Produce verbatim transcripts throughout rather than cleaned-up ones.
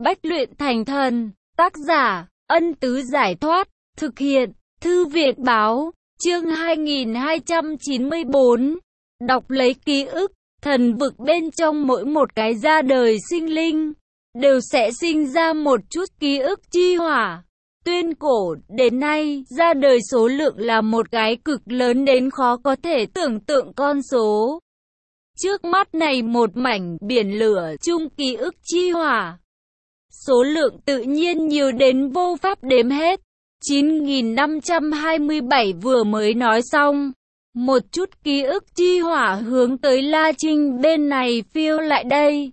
Bách luyện thành thần. Tác giả, Ân Tứ Giải Thoát. Thực hiện, Thư viện Báo. Chương hai nghìn hai trăm chín mươi bốn. Đọc lấy ký ức. Thần vực bên trong mỗi một cái ra đời sinh linh, đều sẽ sinh ra một chút ký ức chi hỏa. Tuyên cổ đến nay, ra đời số lượng là một cái cực lớn đến khó có thể tưởng tượng con số. Trước mắt này một mảnh biển lửa chung ký ức chi hỏa. Số lượng tự nhiên nhiều đến vô pháp đếm hết. chín nghìn năm trăm hai mươi bảy vừa mới nói xong. Một chút ký ức chi hỏa hướng tới La Trinh bên này phiêu lại đây.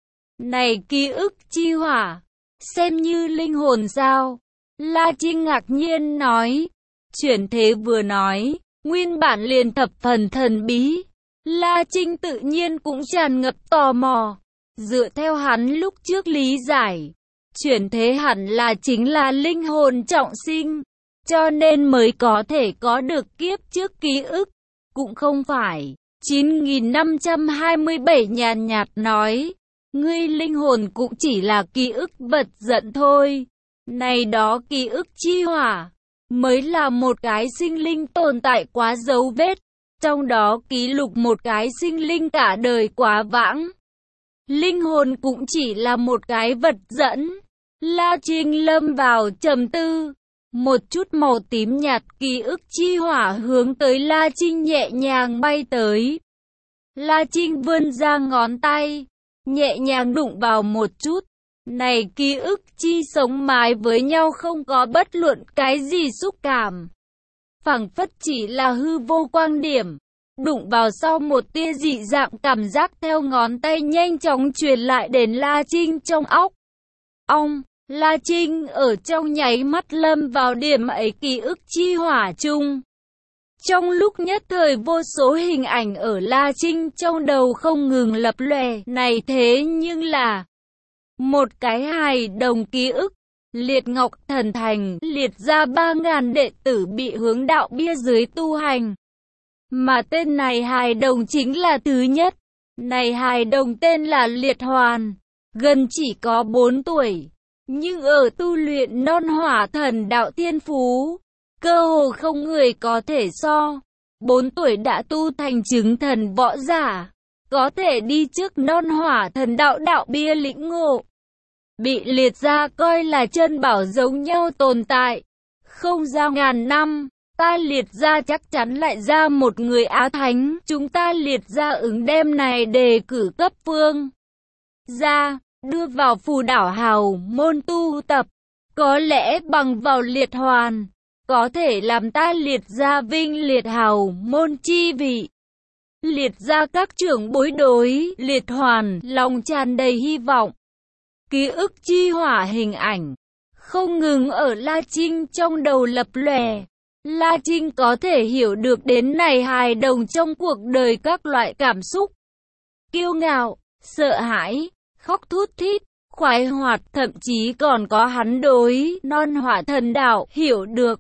Này ký ức chi hỏa, xem như linh hồn sao? La Trinh ngạc nhiên nói. Chuyển thế vừa nói, nguyên bản liền thập phần thần bí. La Trinh tự nhiên cũng tràn ngập tò mò. Dựa theo hắn lúc trước lý giải, chuyển thế hẳn là chính là linh hồn trọng sinh, cho nên mới có thể có được kiếp trước ký ức. Cũng không phải. chín nghìn năm trăm hai mươi bảy nhàn nhạt nói. Ngươi linh hồn cũng chỉ là ký ức vật dẫn thôi. Này đó ký ức chi hỏa, mới là một cái sinh linh tồn tại quá dấu vết. Trong đó ký lục một cái sinh linh cả đời quá vãng. Linh hồn cũng chỉ là một cái vật dẫn. La Trinh lâm vào trầm tư. Một chút màu tím nhạt ký ức chi hỏa hướng tới La Trinh nhẹ nhàng bay tới. La Trinh vươn ra ngón tay, nhẹ nhàng đụng vào một chút. Này ký ức chi sống mái với nhau không có bất luận cái gì xúc cảm. Phảng phất chỉ là hư vô quang điểm. Đụng vào sau một tia dị dạng cảm giác theo ngón tay nhanh chóng truyền lại đến La Trinh trong óc. Ông, La Trinh ở trong nháy mắt lâm vào điểm ấy ký ức chi hỏa chung. Trong lúc nhất thời vô số hình ảnh ở La Trinh trong đầu không ngừng lập lòe. Này thế nhưng là một cái hài đồng ký ức. Liệt Ngọc Thần Thành, liệt ra ba ngàn đệ tử bị hướng đạo bia dưới tu hành. Mà tên này hài đồng chính là thứ nhất. Này hài đồng tên là Liệt Hoàn, gần chỉ có bốn tuổi. Nhưng ở tu luyện non hỏa thần đạo thiên phú, cơ hồ không người có thể so. Bốn tuổi đã tu thành chứng thần võ giả, có thể đi trước non hỏa thần đạo đạo bia lĩnh ngộ. Bị liệt ra coi là chân bảo giống nhau tồn tại. Không ra ngàn năm, ta liệt ra chắc chắn lại ra một người Á Thánh. Chúng ta liệt ra ứng đem này đề cử cấp phương ra, đưa vào phù đảo hào môn tu tập. Có lẽ bằng vào liệt hoàn, có thể làm ta liệt ra vinh liệt hào môn chi vị. Liệt ra các trưởng bối đối liệt hoàn, lòng tràn đầy hy vọng. Ký ức chi hỏa hình ảnh, không ngừng ở La Trinh trong đầu lập lòe. La Trinh có thể hiểu được đến này hài đồng trong cuộc đời các loại cảm xúc. Kiêu ngạo, sợ hãi, khóc thút thít, khoái hoạt, thậm chí còn có hắn đối non hỏa thần đạo hiểu được.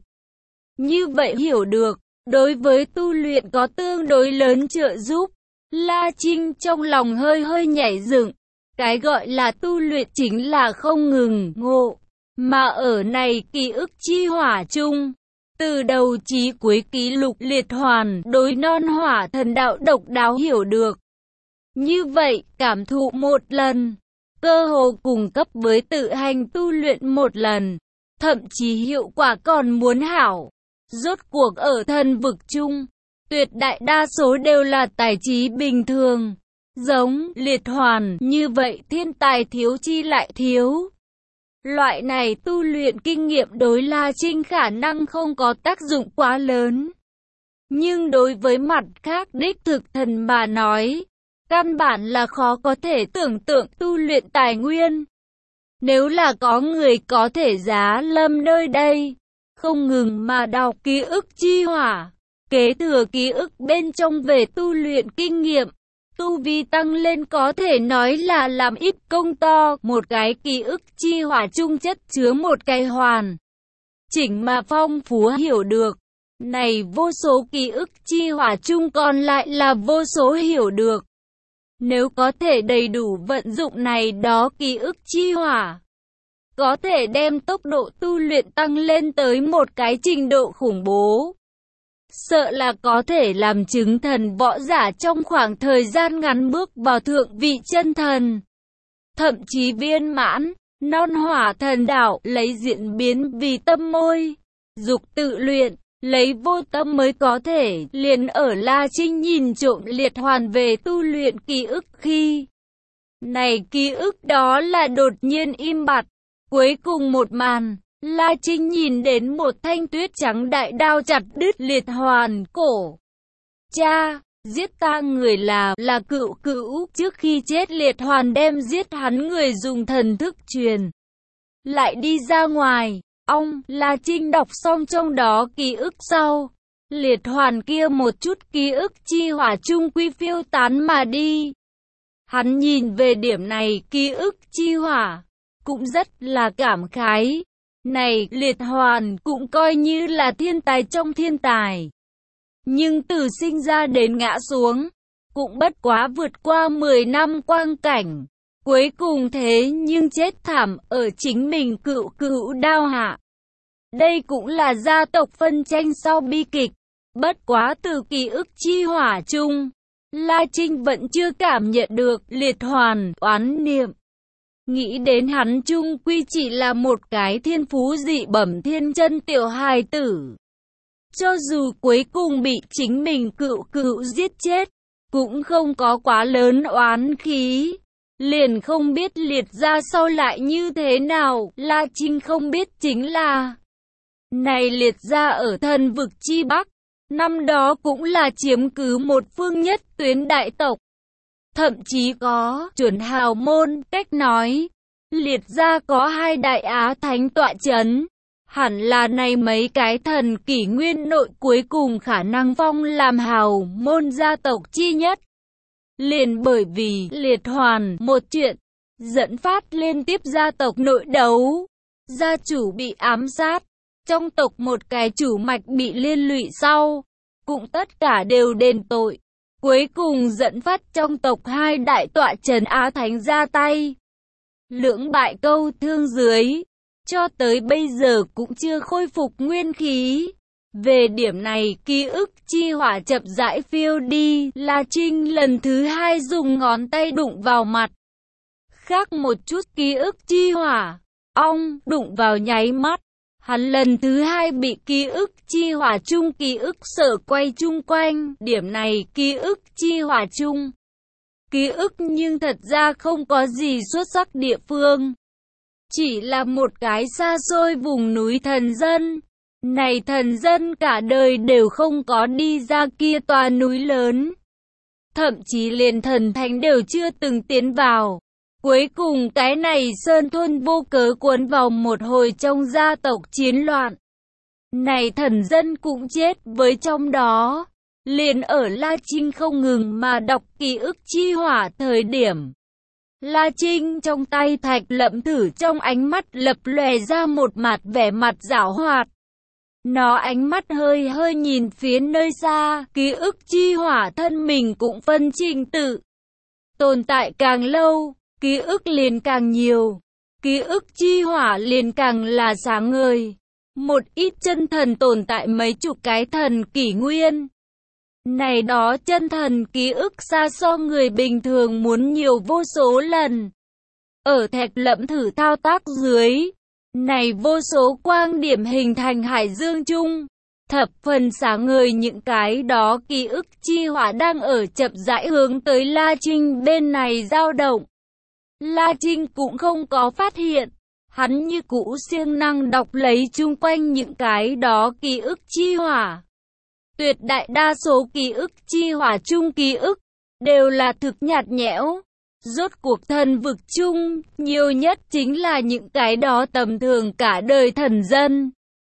Như vậy hiểu được, đối với tu luyện có tương đối lớn trợ giúp. La Trinh trong lòng hơi hơi nhảy dựng. Cái gọi là tu luyện chính là không ngừng ngộ, mà ở này ký ức chi hỏa chung. Từ đầu chí cuối ký lục liệt hoàn đối non hỏa thần đạo độc đáo hiểu được. Như vậy, cảm thụ một lần, cơ hồ cùng cấp với tự hành tu luyện một lần, thậm chí hiệu quả còn muốn hảo. Rốt cuộc ở thần vực chung, tuyệt đại đa số đều là tài trí bình thường. Giống liệt hoàn như vậy thiên tài thiếu chi lại thiếu. Loại này tu luyện kinh nghiệm đối La Trinh khả năng không có tác dụng quá lớn. Nhưng đối với mặt khác đích thực thần mà nói, căn bản là khó có thể tưởng tượng tu luyện tài nguyên. Nếu là có người có thể giá lâm nơi đây, không ngừng mà đọc ký ức chi hỏa, kế thừa ký ức bên trong về tu luyện kinh nghiệm, tu vi tăng lên có thể nói là làm ít công to. Một cái ký ức chi hỏa chung chất chứa một cái hoàn chỉnh mà phong phú hiểu được. Này vô số ký ức chi hỏa chung còn lại là vô số hiểu được. Nếu có thể đầy đủ vận dụng này đó ký ức chi hỏa, có thể đem tốc độ tu luyện tăng lên tới một cái trình độ khủng bố. Sợ là có thể làm chứng thần võ giả trong khoảng thời gian ngắn bước vào thượng vị chân thần. Thậm chí viên mãn, non hỏa thần đạo lấy diễn biến vì tâm môi, dục tự luyện, lấy vô tâm mới có thể. Liền ở La Trinh nhìn trộm liệt hoàn về tu luyện ký ức khi này ký ức đó là đột nhiên im bặt. Cuối cùng một màn, La Trinh nhìn đến một thanh tuyết trắng đại đao chặt đứt liệt hoàn cổ. Cha, giết ta người là là cựu cữu, trước khi chết liệt hoàn đem giết hắn người dùng thần thức truyền lại đi ra ngoài. Ông, La Trinh đọc xong trong đó ký ức sau, liệt hoàn kia một chút ký ức chi hỏa chung quy phiêu tán mà đi. Hắn nhìn về điểm này ký ức chi hỏa, cũng rất là cảm khái. Này, liệt hoàn cũng coi như là thiên tài trong thiên tài. Nhưng từ sinh ra đến ngã xuống, cũng bất quá vượt qua mười năm quang cảnh. Cuối cùng thế nhưng chết thảm ở chính mình cựu cữu đao hạ. Đây cũng là gia tộc phân tranh sau bi kịch. Bất quá từ ký ức chi hỏa chung, La Trinh vẫn chưa cảm nhận được liệt hoàn oán niệm. Nghĩ đến hắn chung quy chỉ là một cái thiên phú dị bẩm thiên chân tiểu hài tử. Cho dù cuối cùng bị chính mình cựu cữu giết chết, cũng không có quá lớn oán khí. Liền không biết liệt ra sau lại như thế nào. La Trinh không biết chính là này liệt ra ở thần vực chi Bắc, năm đó cũng là chiếm cứ một phương nhất tuyến đại tộc. Thậm chí có chuẩn hào môn cách nói, liệt ra có hai đại á thánh tọa chấn. Hẳn là này mấy cái thần kỷ nguyên nội cuối cùng khả năng phong làm hào môn gia tộc chi nhất. Liền bởi vì liệt hoàn một chuyện, dẫn phát liên tiếp gia tộc nội đấu. Gia chủ bị ám sát, trong tộc một cái chủ mạch bị liên lụy sau, cũng tất cả đều đền tội. Cuối cùng dẫn phát trong tộc hai đại tọa trấn Á Thánh ra tay. Lưỡng bại câu thương dưới, cho tới bây giờ cũng chưa khôi phục nguyên khí. Về điểm này ký ức chi hỏa chậm rãi phiêu đi. La Trinh lần thứ hai dùng ngón tay đụng vào mặt. Khác một chút ký ức chi hỏa, ong đụng vào nháy mắt. Hắn lần thứ hai bị ký ức chi hỏa chung ký ức sở quay chung quanh. Điểm này ký ức chi hỏa chung ký ức nhưng thật ra không có gì xuất sắc địa phương. Chỉ là một cái xa xôi vùng núi thần dân. Này thần dân cả đời đều không có đi ra kia tòa núi lớn. Thậm chí liền thần thánh đều chưa từng tiến vào. Cuối cùng cái này sơn thôn vô cớ cuốn vào một hồi trong gia tộc chiến loạn. Này thần dân cũng chết với trong đó. Liền ở La Trinh không ngừng mà đọc ký ức chi hỏa thời điểm. La Trinh trong tay thạch lậm thử trong ánh mắt lập lòe ra một mặt vẻ mặt giảo hoạt. Nó ánh mắt hơi hơi nhìn phía nơi xa, ký ức chi hỏa thân mình cũng phân trình tự. Tồn tại càng lâu, ký ức liền càng nhiều, ký ức chi hỏa liền càng là sáng ngời. Một ít chân thần tồn tại mấy chục cái thần kỷ nguyên. Này đó chân thần ký ức xa so người bình thường muốn nhiều vô số lần. Ở thạch lẫm thử thao tác dưới, này vô số quang điểm hình thành hải dương chung, thập phần sáng ngời những cái đó ký ức chi hỏa đang ở chậm rãi hướng tới La Trinh bên này dao động. La Trinh cũng không có phát hiện, hắn như cũ siêng năng đọc lấy chung quanh những cái đó ký ức chi hỏa. Tuyệt đại đa số ký ức chi hỏa chung ký ức đều là thực nhạt nhẽo. Rốt cuộc thần vực chung, nhiều nhất chính là những cái đó tầm thường cả đời thần dân.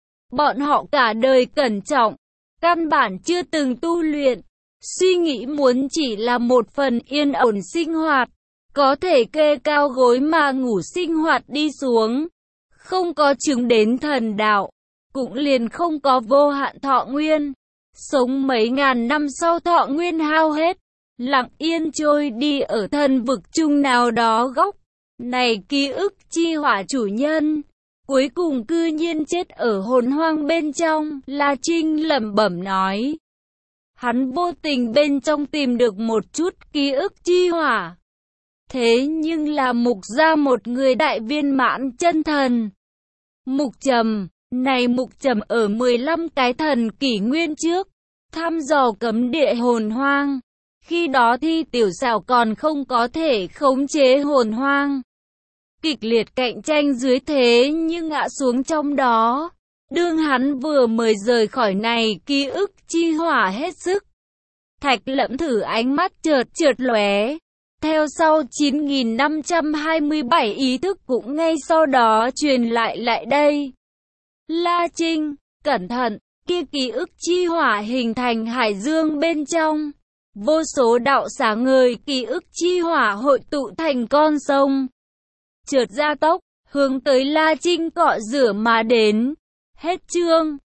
Bọn họ cả đời cẩn trọng, căn bản chưa từng tu luyện, suy nghĩ muốn chỉ là một phần yên ổn sinh hoạt, có thể kê cao gối mà ngủ sinh hoạt đi xuống. Không có chứng đến thần đạo, cũng liền không có vô hạn thọ nguyên. Sống mấy ngàn năm sau thọ nguyên hao hết, lặng yên trôi đi ở thần vực chung nào đó góc. Này ký ức chi hỏa chủ nhân, cuối cùng cư nhiên chết ở hồn hoang bên trong, La Trinh lẩm bẩm nói. Hắn vô tình bên trong tìm được một chút ký ức chi hỏa. Thế nhưng là Mục gia một người đại viên mãn chân thần. Mục Trầm, này Mục Trầm ở mười lăm cái thần kỷ nguyên trước, thăm dò cấm địa hồn hoang. Khi đó Thi Tiểu Xảo còn không có thể khống chế hồn hoang. Kịch liệt cạnh tranh dưới thế nhưng ngã xuống trong đó. Đương hắn vừa mới rời khỏi này ký ức chi hỏa hết sức. Thạch Lẫm thử ánh mắt chợt chợt lóe. Theo sau chín nghìn năm trăm hai mươi bảy ý thức cũng ngay sau đó truyền lại lại đây. La Trinh, cẩn thận, kia ký ức chi hỏa hình thành hải dương bên trong. Vô số đạo sáng ngời ký ức chi hỏa hội tụ thành con sông. Chợt gia tốc, hướng tới La Trinh cọ rửa mà đến. Hết chương.